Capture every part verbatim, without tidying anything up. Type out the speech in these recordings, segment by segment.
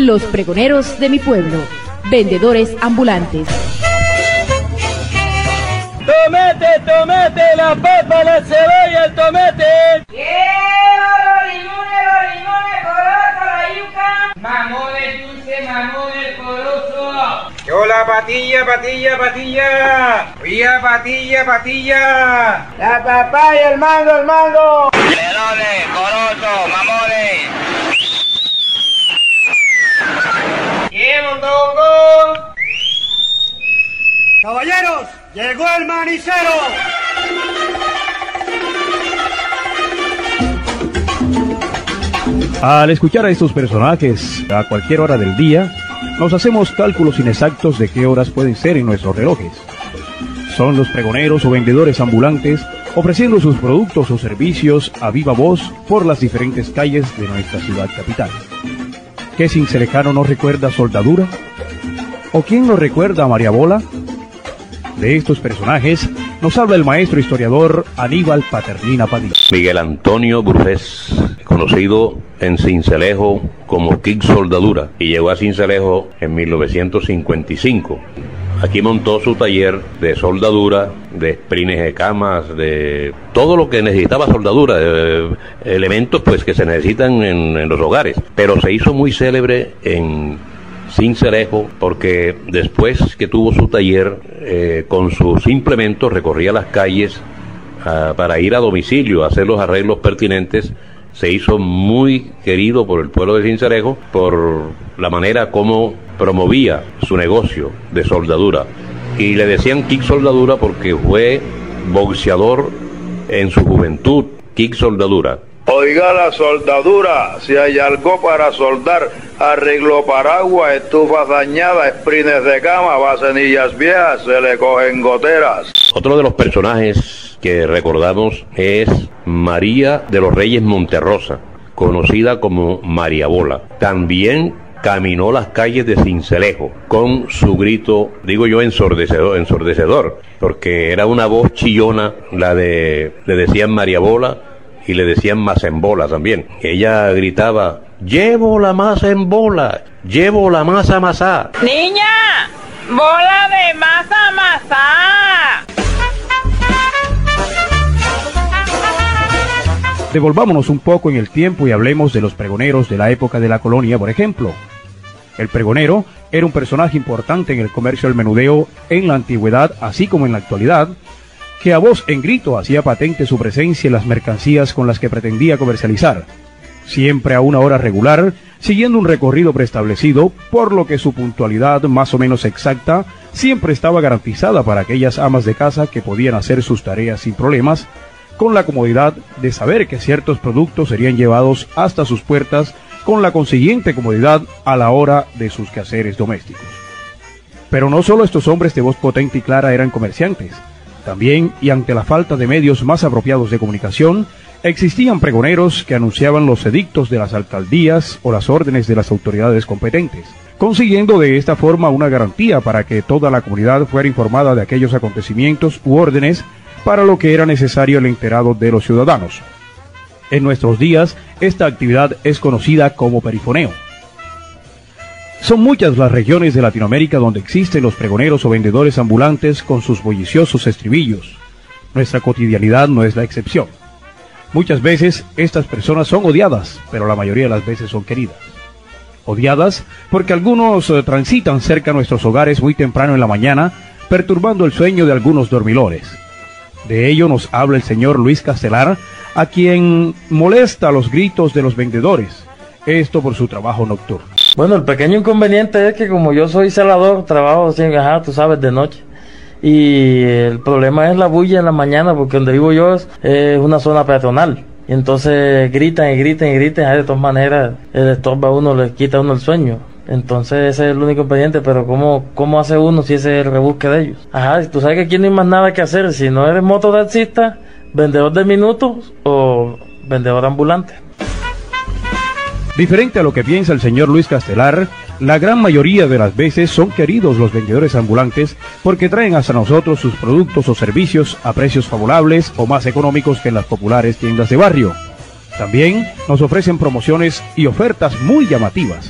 Los pregoneros de mi pueblo, vendedores ambulantes. ¡Tomate, tomate, la papa, la cebolla, el tomate! ¡Llevo los limones, los limones, corozo, la yuca! ¡Mamones dulce, mamones, corozo! ¡Yo la patilla, patilla, patilla! ¡Vía patilla, patilla! ¡La papaya, el mango, el mango! ¡Melones, corozo, mamones! ¡Llevo un dongo! ¡Caballeros! ¡Llegó el manicero! Al escuchar a estos personajes a cualquier hora del día, nos hacemos cálculos inexactos de qué horas pueden ser en nuestros relojes. Son los pregoneros o vendedores ambulantes ofreciendo sus productos o servicios a viva voz por las diferentes calles de nuestra ciudad capital. ¿Qué cincelejano nos recuerda Soldadura? ¿O quién nos recuerda a María Bola? De estos personajes nos habla el maestro historiador Aníbal Paternina Padilla. Miguel Antonio Brujés, conocido en Sincelejo como Kik Soldadura, y llegó a Sincelejo en mil novecientos cincuenta y cinco. Aquí montó su taller de soldadura, de sprines de camas, de todo lo que necesitaba soldadura, de elementos pues que se necesitan en, en los hogares. Pero se hizo muy célebre en Sincelejo porque después que tuvo su taller, eh, con sus implementos recorría las calles uh, para ir a domicilio a hacer los arreglos pertinentes. Se hizo muy querido por el pueblo de Sincelejo por la manera como promovía su negocio de soldadura. Y le decían Kik Soldadura porque fue boxeador en su juventud. Kik Soldadura. Oiga la soldadura, si hay algo para soldar, arreglo paraguas, estufas dañadas, sprines de cama, vasenillas viejas, se le cogen goteras. Otro de los personajes que recordamos es María de los Reyes Monterrosa, conocida como María Bola. También caminó las calles de Sincelejo con su grito, digo yo, ensordecedor, ensordecedor, porque era una voz chillona, la de, le decían María Bola, y le decían masa en bola también. Ella gritaba, llevo la masa en bola, llevo la masa masá. Niña, bola de masa masá. Devolvámonos un poco en el tiempo y hablemos de los pregoneros de la época de la colonia, por ejemplo. El pregonero era un personaje importante en el comercio del menudeo en la antigüedad, así como en la actualidad, que a voz en grito hacía patente su presencia en las mercancías con las que pretendía comercializar, siempre a una hora regular, siguiendo un recorrido preestablecido, por lo que su puntualidad más o menos exacta siempre estaba garantizada para aquellas amas de casa que podían hacer sus tareas sin problemas, con la comodidad de saber que ciertos productos serían llevados hasta sus puertas, con la consiguiente comodidad a la hora de sus quehaceres domésticos. Pero no solo estos hombres de voz potente y clara eran comerciantes. También, y ante la falta de medios más apropiados de comunicación, existían pregoneros que anunciaban los edictos de las alcaldías o las órdenes de las autoridades competentes, consiguiendo de esta forma una garantía para que toda la comunidad fuera informada de aquellos acontecimientos u órdenes para lo que era necesario el enterado de los ciudadanos. En nuestros días, esta actividad es conocida como perifoneo. Son muchas las regiones de Latinoamérica donde existen los pregoneros o vendedores ambulantes con sus bulliciosos estribillos. Nuestra cotidianidad no es la excepción. Muchas veces estas personas son odiadas, pero la mayoría de las veces son queridas. Odiadas porque algunos eh, transitan cerca a nuestros hogares muy temprano en la mañana, perturbando el sueño de algunos dormilores. De ello nos habla el señor Luis Castelar, a quien molesta los gritos de los vendedores, esto por su trabajo nocturno. Bueno, el pequeño inconveniente es que como yo soy celador, trabajo sin ajá, tú sabes, de noche. Y el problema es la bulla en la mañana, porque donde vivo yo es, es una zona peatonal. Y entonces gritan y gritan y gritan, de todas maneras, el estorba a uno, le quita a uno el sueño. Entonces ese es el único inconveniente, pero ¿cómo, cómo hace uno si ese es el rebusque de ellos? Ajá, tú sabes que aquí no hay más nada que hacer, si no eres mototaxista, vendedor de minutos o vendedor ambulante. Diferente a lo que piensa el señor Luis Castelar, la gran mayoría de las veces son queridos los vendedores ambulantes porque traen hasta nosotros sus productos o servicios a precios favorables o más económicos que en las populares tiendas de barrio. También nos ofrecen promociones y ofertas muy llamativas.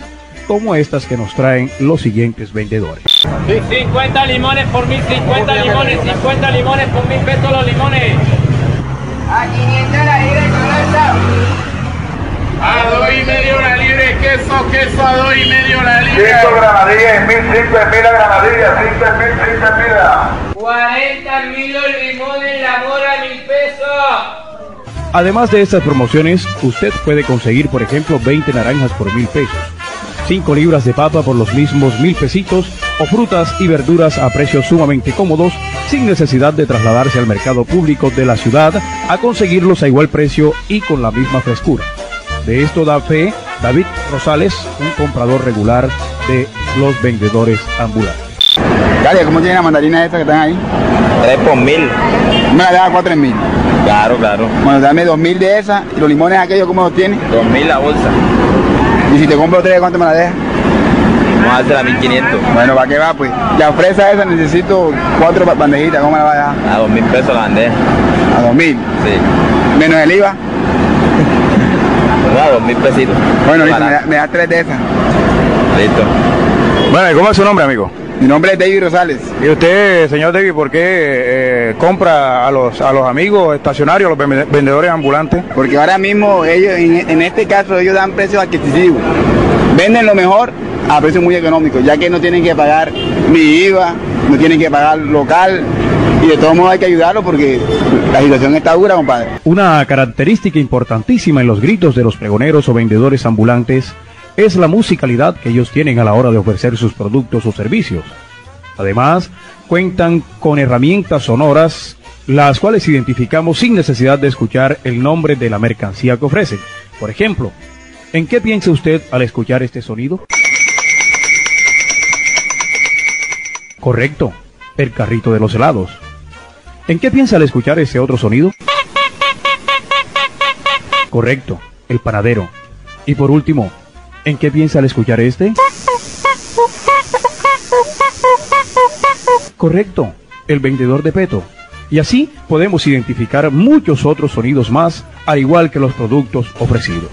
como estas que nos traen los siguientes vendedores. cincuenta limones por mil, cincuenta limones, cincuenta limones por mil pesos los limones. A quinientos la libra de color. A dos y medio la libra de queso, queso a dos y medio la libra. cinco granadillas en mil, cinco en mil la granadilla, cinco en mil, cinco en mil. cuarenta mil los limones, la mora mil pesos. Además de estas promociones, usted puede conseguir, por ejemplo, veinte naranjas por mil pesos, cinco libras de papa por los mismos mil pesitos, o frutas y verduras a precios sumamente cómodos, sin necesidad de trasladarse al mercado público de la ciudad a conseguirlos a igual precio y con la misma frescura. De esto da fe David Rosales, un comprador regular de los vendedores ambulantes. Dale, ¿cómo tiene la mandarina esta que están ahí? Tres por mil. ¿Me la deja cuatro en mil? Claro, claro. Bueno, dame dos mil de esa. ¿Y los limones aquellos cómo los tiene? Dos mil la bolsa. ¿Y si te compro tres, cuánto me la deja? Vamos a hacer a mil quinientos. Bueno, ¿para qué va pues? La fresa esa necesito cuatro bandejitas, ¿cómo me la va a dejar? A dos mil pesos la bandeja. ¿A dos mil? Sí. ¿Menos el I V A? No, a dos mil pesitos. Bueno, listo, me, da, me das tres de esas. Listo. Bueno, ¿cómo es su nombre, amigo? Mi nombre es David Rosales. ¿Y usted, señor David, por qué eh, compra a los, a los amigos estacionarios, a los vendedores ambulantes? Porque ahora mismo ellos, en, en este caso, ellos dan precios adquisitivos. Venden lo mejor a precios muy económicos, ya que no tienen que pagar ni I V A, no tienen que pagar local, y de todos modos hay que ayudarlos porque la situación está dura, compadre. Una característica importantísima en los gritos de los pregoneros o vendedores ambulantes es la musicalidad que ellos tienen a la hora de ofrecer sus productos o servicios. Además, cuentan con herramientas sonoras, las cuales identificamos sin necesidad de escuchar el nombre de la mercancía que ofrecen. Por ejemplo, ¿en qué piensa usted al escuchar este sonido? Correcto, el carrito de los helados. ¿En qué piensa al escuchar ese otro sonido? Correcto, el panadero. Y por último, ¿en qué piensa al escuchar este? Correcto, el vendedor de peto. Y así podemos identificar muchos otros sonidos más, al igual que los productos ofrecidos.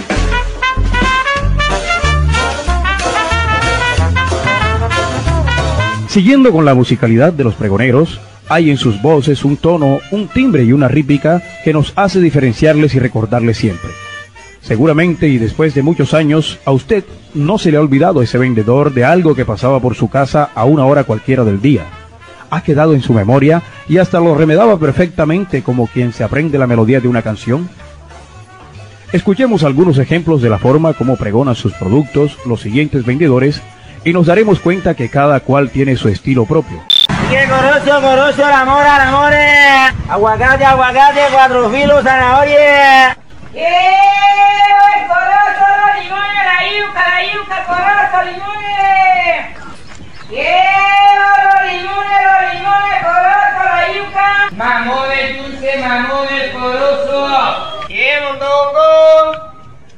Siguiendo con la musicalidad de los pregoneros, hay en sus voces un tono, un timbre y una rítmica que nos hace diferenciarles y recordarles siempre. Seguramente y después de muchos años, a usted no se le ha olvidado ese vendedor de algo que pasaba por su casa a una hora cualquiera del día. Ha quedado en su memoria y hasta lo remedaba perfectamente como quien se aprende la melodía de una canción. Escuchemos algunos ejemplos de la forma como pregonan sus productos los siguientes vendedores y nos daremos cuenta que cada cual tiene su estilo propio. Que corozo, corozo, la mora, la mora. Aguacate, aguacate, cuatro filos, zanahoria. ¡Yeah! El corozo, los limones, la yuca, la yuca, corozo, limones. ¡Yeah! Los limones, los limones, corozo, la yuca. Mamones dulce, mamones, corozo. ¡Yeah, mondongo!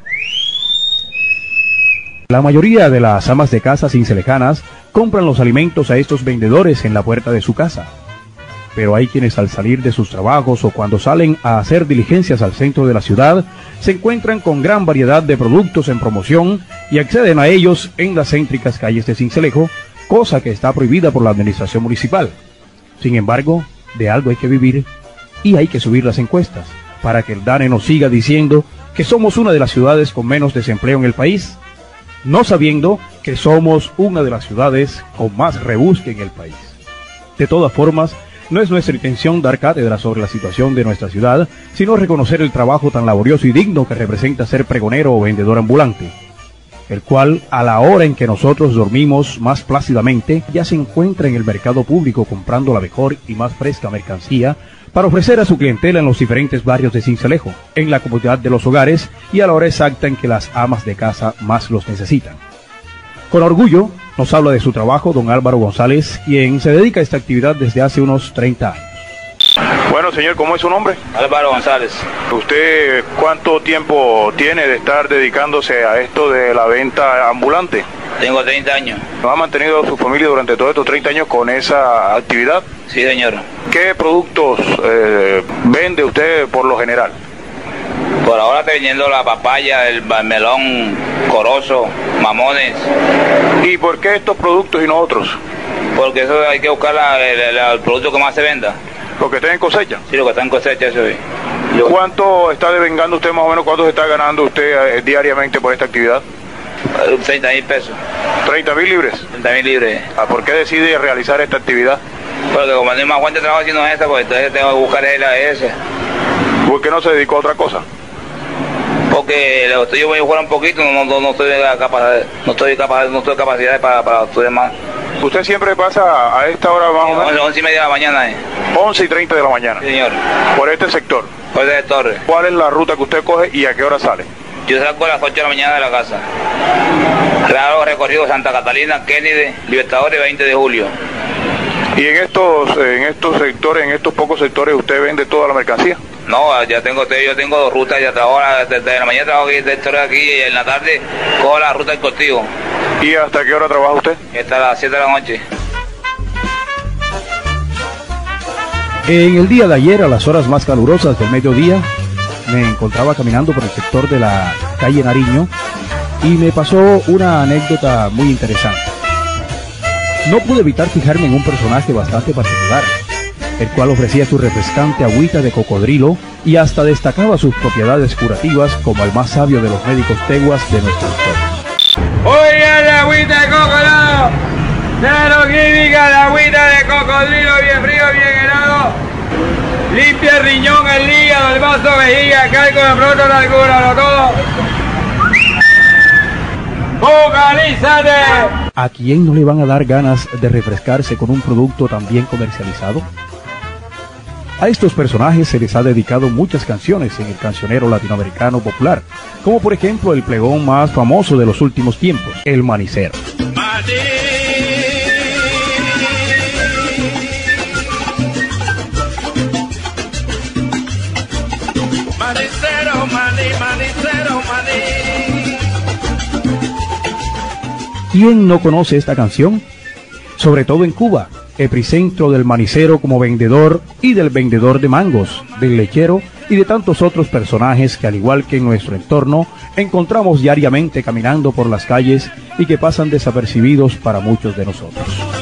La mayoría de las amas de casa cincelejanas compran los alimentos a estos vendedores en la puerta de su casa. Pero hay quienes al salir de sus trabajos o cuando salen a hacer diligencias al centro de la ciudad, se encuentran con gran variedad de productos en promoción y acceden a ellos en las céntricas calles de Sincelejo, cosa que está prohibida por la administración municipal. Sin embargo, de algo hay que vivir y hay que subir las encuestas para que el DANE nos siga diciendo que somos una de las ciudades con menos desempleo en el país, no sabiendo que somos una de las ciudades con más rebusque en el país. De todas formas, no es nuestra intención dar cátedra sobre la situación de nuestra ciudad, sino reconocer el trabajo tan laborioso y digno que representa ser pregonero o vendedor ambulante, el cual, a la hora en que nosotros dormimos más plácidamente, ya se encuentra en el mercado público comprando la mejor y más fresca mercancía para ofrecer a su clientela en los diferentes barrios de Sincelejo, en la comodidad de los hogares y a la hora exacta en que las amas de casa más los necesitan. Con orgullo nos habla de su trabajo don Álvaro González, quien se dedica a esta actividad desde hace unos treinta años. Bueno, señor, ¿cómo es su nombre? Álvaro González. ¿Usted cuánto tiempo tiene de estar dedicándose a esto de la venta ambulante? Tengo treinta años. ¿Ha mantenido a su familia durante todos estos treinta años con esa actividad? Sí, señor. ¿Qué productos eh, vende usted por lo general? Por ahora estoy vendiendo la papaya, el melón, corozo, mamones. ¿Y por qué estos productos y no otros? Porque eso hay que buscar la, la, la, el producto que más se venda. ¿Lo que está en cosecha? Sí, lo que está en cosecha, eso es. ¿Cuánto está devengando usted más o menos? ¿Cuánto se está ganando usted eh, diariamente por esta actividad? treinta mil pesos. ¿treinta mil libres? treinta mil libres. ¿Ah, ¿Por qué decide realizar esta actividad? Porque como no hay más fuente de trabajo haciendo esta, pues entonces tengo que buscar la esa. ¿Por qué no se dedicó a otra cosa? Porque lo estoy yo voy a jugar un poquito, no, no, no estoy capaz, no estoy capaz, no estoy capacidad para, para estudiar más. ¿Usted siempre pasa a esta hora más o menos? once y media de la mañana. Eh. once y treinta de la mañana. Sí, señor. ¿Por este sector? Por este sector. ¿Cuál es la ruta que usted coge y a qué hora sale? Yo salgo a las ocho de la mañana de la casa. Claro, recorrido Santa Catalina, Kennedy, Libertadores, veinte de julio. ¿Y en estos en estos sectores, en estos pocos sectores, usted vende toda la mercancía? No, ya tengo, yo tengo dos rutas, ya trabajo desde la mañana trabajo aquí, desde aquí y en la tarde cojo la ruta del Cortijo. ¿Y hasta qué hora trabaja usted? Hasta las siete de la noche. En el día de ayer, a las horas más calurosas del mediodía, me encontraba caminando por el sector de la calle Nariño y me pasó una anécdota muy interesante. No pude evitar fijarme en un personaje bastante particular, el cual ofrecía su refrescante agüita de cocodrilo y hasta destacaba sus propiedades curativas como el más sabio de los médicos teguas de nuestros pueblos. Oiga la agüita de cocodrilo, cero química, la agüita de cocodrilo, bien frío, bien helado, limpia el riñón, el hígado, el vaso, vejiga, calco, de pronto la cura, todo. ¡Focalízate! ¿A quién no le van a dar ganas de refrescarse con un producto tan bien comercializado? A estos personajes se les ha dedicado muchas canciones en el cancionero latinoamericano popular, como por ejemplo el plegón más famoso de los últimos tiempos, El Manicero. Manicero, maní, manicero, maní. ¿Quién no conoce esta canción? Sobre todo en Cuba, epicentro del manicero como vendedor y del vendedor de mangos, del lechero y de tantos otros personajes que al igual que en nuestro entorno encontramos diariamente caminando por las calles y que pasan desapercibidos para muchos de nosotros.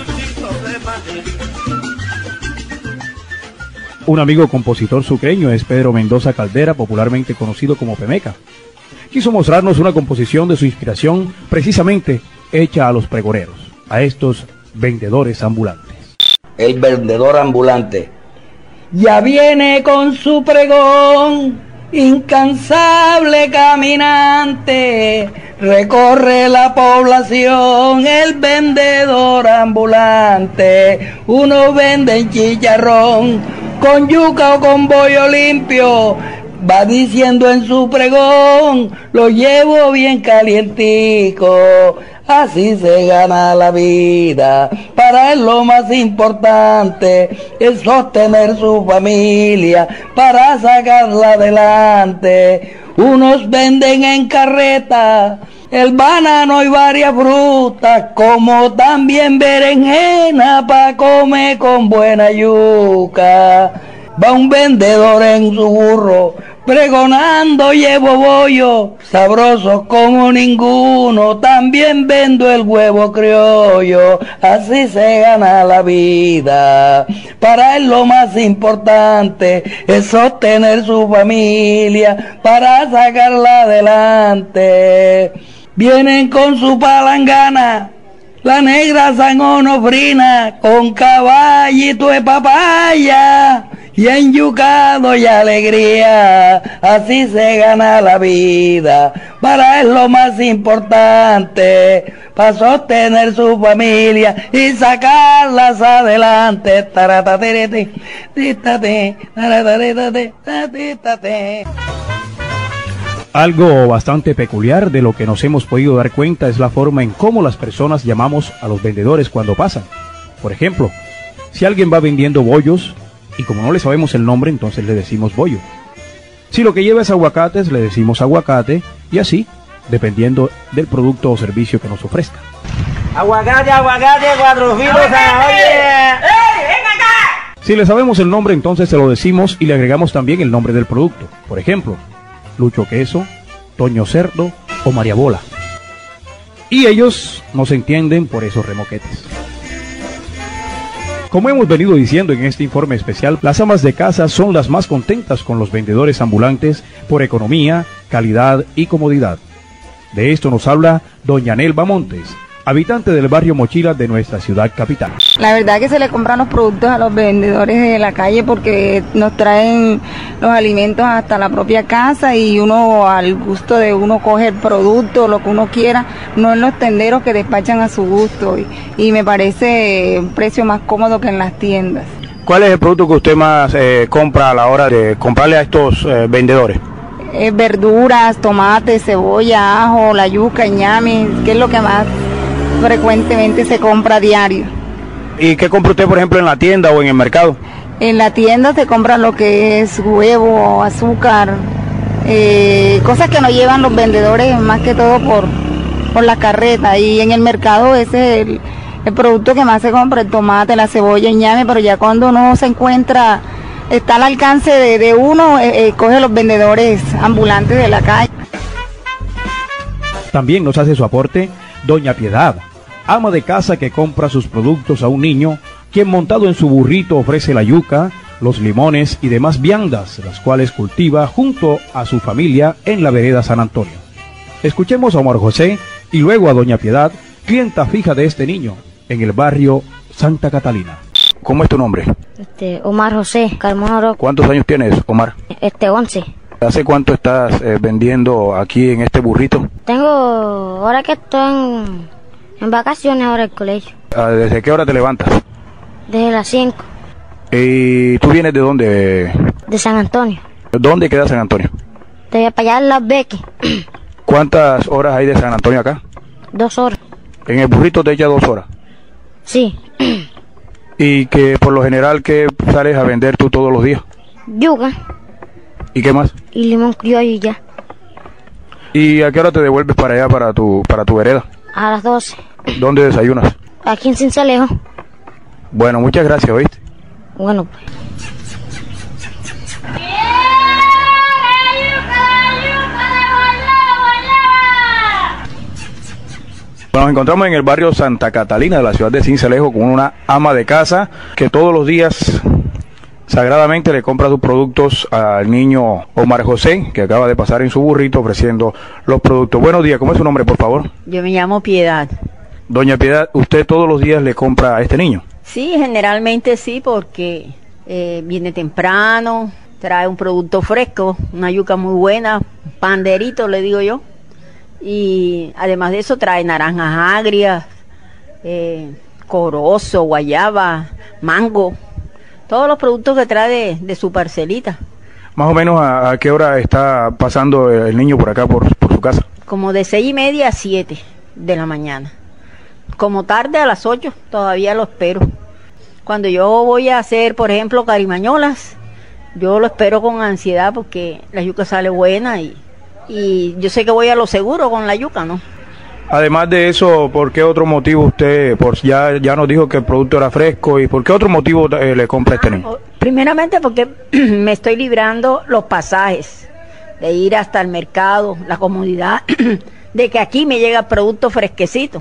Un amigo compositor sucreño es Pedro Mendoza Caldera, popularmente conocido como Pemeca. Quiso mostrarnos una composición de su inspiración precisamente hecha a los pregoneros, a estos vendedores ambulantes. El vendedor ambulante ya viene con su pregón, incansable caminante, recorre la población el vendedor ambulante. Uno vende en chicharrón, con yuca o con bollo limpio, va diciendo en su pregón, lo llevo bien calientico. Así se gana la vida, para él lo más importante es sostener su familia, para sacarla adelante. Unos venden en carreta el banano y varias frutas, como también berenjena pa' comer con buena yuca. Va un vendedor en su burro, pregonando llevo bollo, sabroso como ninguno, también vendo el huevo criollo. Así se gana la vida, para él lo más importante es sostener su familia, para sacarla adelante. Vienen con su palangana, la negra San Onofrina, con caballito de papaya y enyucado y alegría. Así se gana la vida, para él lo más importante, para sostener su familia y sacarlas adelante. Tarataterete, títate, tarataterete, títate. Algo bastante peculiar de lo que nos hemos podido dar cuenta es la forma en cómo las personas llamamos a los vendedores cuando pasan. Por ejemplo, si alguien va vendiendo bollos y como no le sabemos el nombre, entonces le decimos bollo. Si lo que lleva es aguacates, le decimos aguacate y así, dependiendo del producto o servicio que nos ofrezca. Aguacate, aguacate, cuatro filos, zanahoria. ¡Ey, ven acá! Si le sabemos el nombre, entonces se lo decimos y le agregamos también el nombre del producto. Por ejemplo, Lucho Queso, Toño Cerdo o María Bola. y ellos no se entienden por esos remoquetes. Como hemos venido diciendo en este informe especial, las amas de casa son las más contentas con los vendedores ambulantes por economía, calidad y comodidad. De esto nos habla doña Nelva Montes, habitante del barrio Mochila de nuestra ciudad capital. La verdad que se le compran los productos a los vendedores de la calle porque nos traen los alimentos hasta la propia casa y uno al gusto de uno coge el producto, lo que uno quiera, no en los tenderos que despachan a su gusto y, y me parece un precio más cómodo que en las tiendas. ¿Cuál es el producto que usted más eh, compra a la hora de comprarle a estos eh, vendedores? Eh, verduras, tomates, cebolla, ajo, la yuca, ñame, que es lo que más frecuentemente se compra a diario. ¿Y qué compra usted, por ejemplo, en la tienda o en el mercado? En la tienda se compra lo que es huevo, azúcar, eh, cosas que no llevan los vendedores más que todo por, por la carreta, y en el mercado ese es el, el producto que más se compra, el tomate, la cebolla, el ñame, pero ya cuando uno se encuentra, está al alcance de, de uno, eh, eh, coge los vendedores ambulantes de la calle. También nos hace su aporte doña Piedad, ama de casa que compra sus productos a un niño, quien montado en su burrito ofrece la yuca, los limones y demás viandas, las cuales cultiva junto a su familia en la vereda San Antonio. Escuchemos a Omar José y luego a doña Piedad, clienta fija de este niño, en el barrio Santa Catalina. ¿Cómo es tu nombre? Este, Omar José Carmona Oro. ¿Cuántos años tienes, Omar? Este, once. ¿Hace cuánto estás eh, vendiendo aquí en este burrito? Tengo, ahora que estoy en, en vacaciones ahora del colegio. ¿Desde qué hora te levantas? Desde las cinco. ¿Y tú vienes de dónde? De San Antonio. ¿Dónde queda San Antonio? De para allá en Las Beques. ¿Cuántas horas hay de San Antonio acá? Dos horas. ¿En el burrito te echa dos horas? Sí. ¿Y que por lo general qué sales a vender tú todos los días? Yuca. ¿Y qué más? Y limón criollo y ya. ¿Y a qué hora te devuelves para allá, para tu, para tu vereda? A las doce. ¿Dónde desayunas? Aquí en Cincelejo. Bueno, muchas gracias, ¿oíste? Bueno, pues. Nos encontramos en el barrio Santa Catalina de la ciudad de Cincelejo con una ama de casa que todos los días sagradamente le compra sus productos al niño Omar José, que acaba de pasar en su burrito ofreciendo los productos. Buenos días, ¿cómo es su nombre, por favor? Yo me llamo Piedad. Doña Piedad, ¿usted todos los días le compra a este niño? Sí, generalmente sí, porque eh, viene temprano, trae un producto fresco, una yuca muy buena, panderito le digo yo, y además de eso trae naranjas agrias, eh, corozo, guayaba, mango, todos los productos que trae de, de su parcelita. Más o menos a, a qué hora está pasando el niño por acá, por, por su casa? Como de seis y media a siete de la mañana. Como tarde a las ocho, todavía lo espero. Cuando yo voy a hacer, por ejemplo, carimañolas, yo lo espero con ansiedad porque la yuca sale buena y, y yo sé que voy a lo seguro con la yuca, ¿no? Además de eso, ¿por qué otro motivo usted, por ya ya nos dijo que el producto era fresco, y por qué otro motivo eh, le compra este niño? Primeramente porque me estoy librando los pasajes de ir hasta el mercado, la comodidad de que aquí me llega producto fresquecito.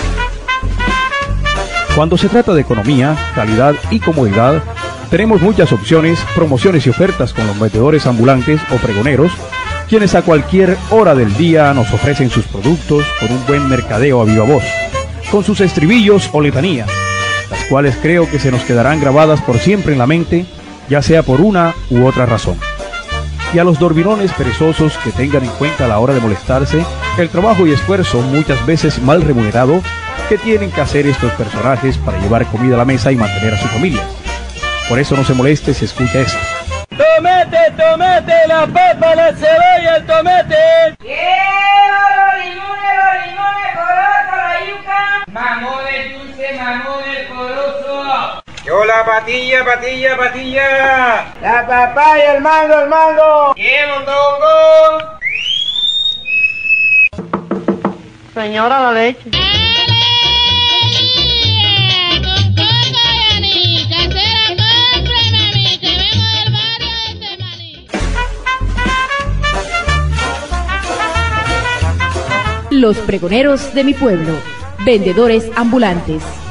Cuando se trata de economía, calidad y comodidad, tenemos muchas opciones, promociones y ofertas con los vendedores ambulantes o pregoneros, quienes a cualquier hora del día nos ofrecen sus productos con un buen mercadeo a viva voz, con sus estribillos o letanías, las cuales creo que se nos quedarán grabadas por siempre en la mente, ya sea por una u otra razón. Y a los dormilones perezosos que tengan en cuenta a la hora de molestarse el trabajo y esfuerzo muchas veces mal remunerado que tienen que hacer estos personajes para llevar comida a la mesa y mantener a su familia. Por eso no se moleste si escucha esto. Tomate, tomate, la papa, la cebolla, el tomate. Lleva los limones, los limones, corozo, la yuca. Mamones dulce, mamones corozo. Yo la patilla, patilla, patilla. La papaya, el mango, el mango. ¡Qué mondongo! Señora, la leche. Los pregoneros de mi pueblo, vendedores ambulantes.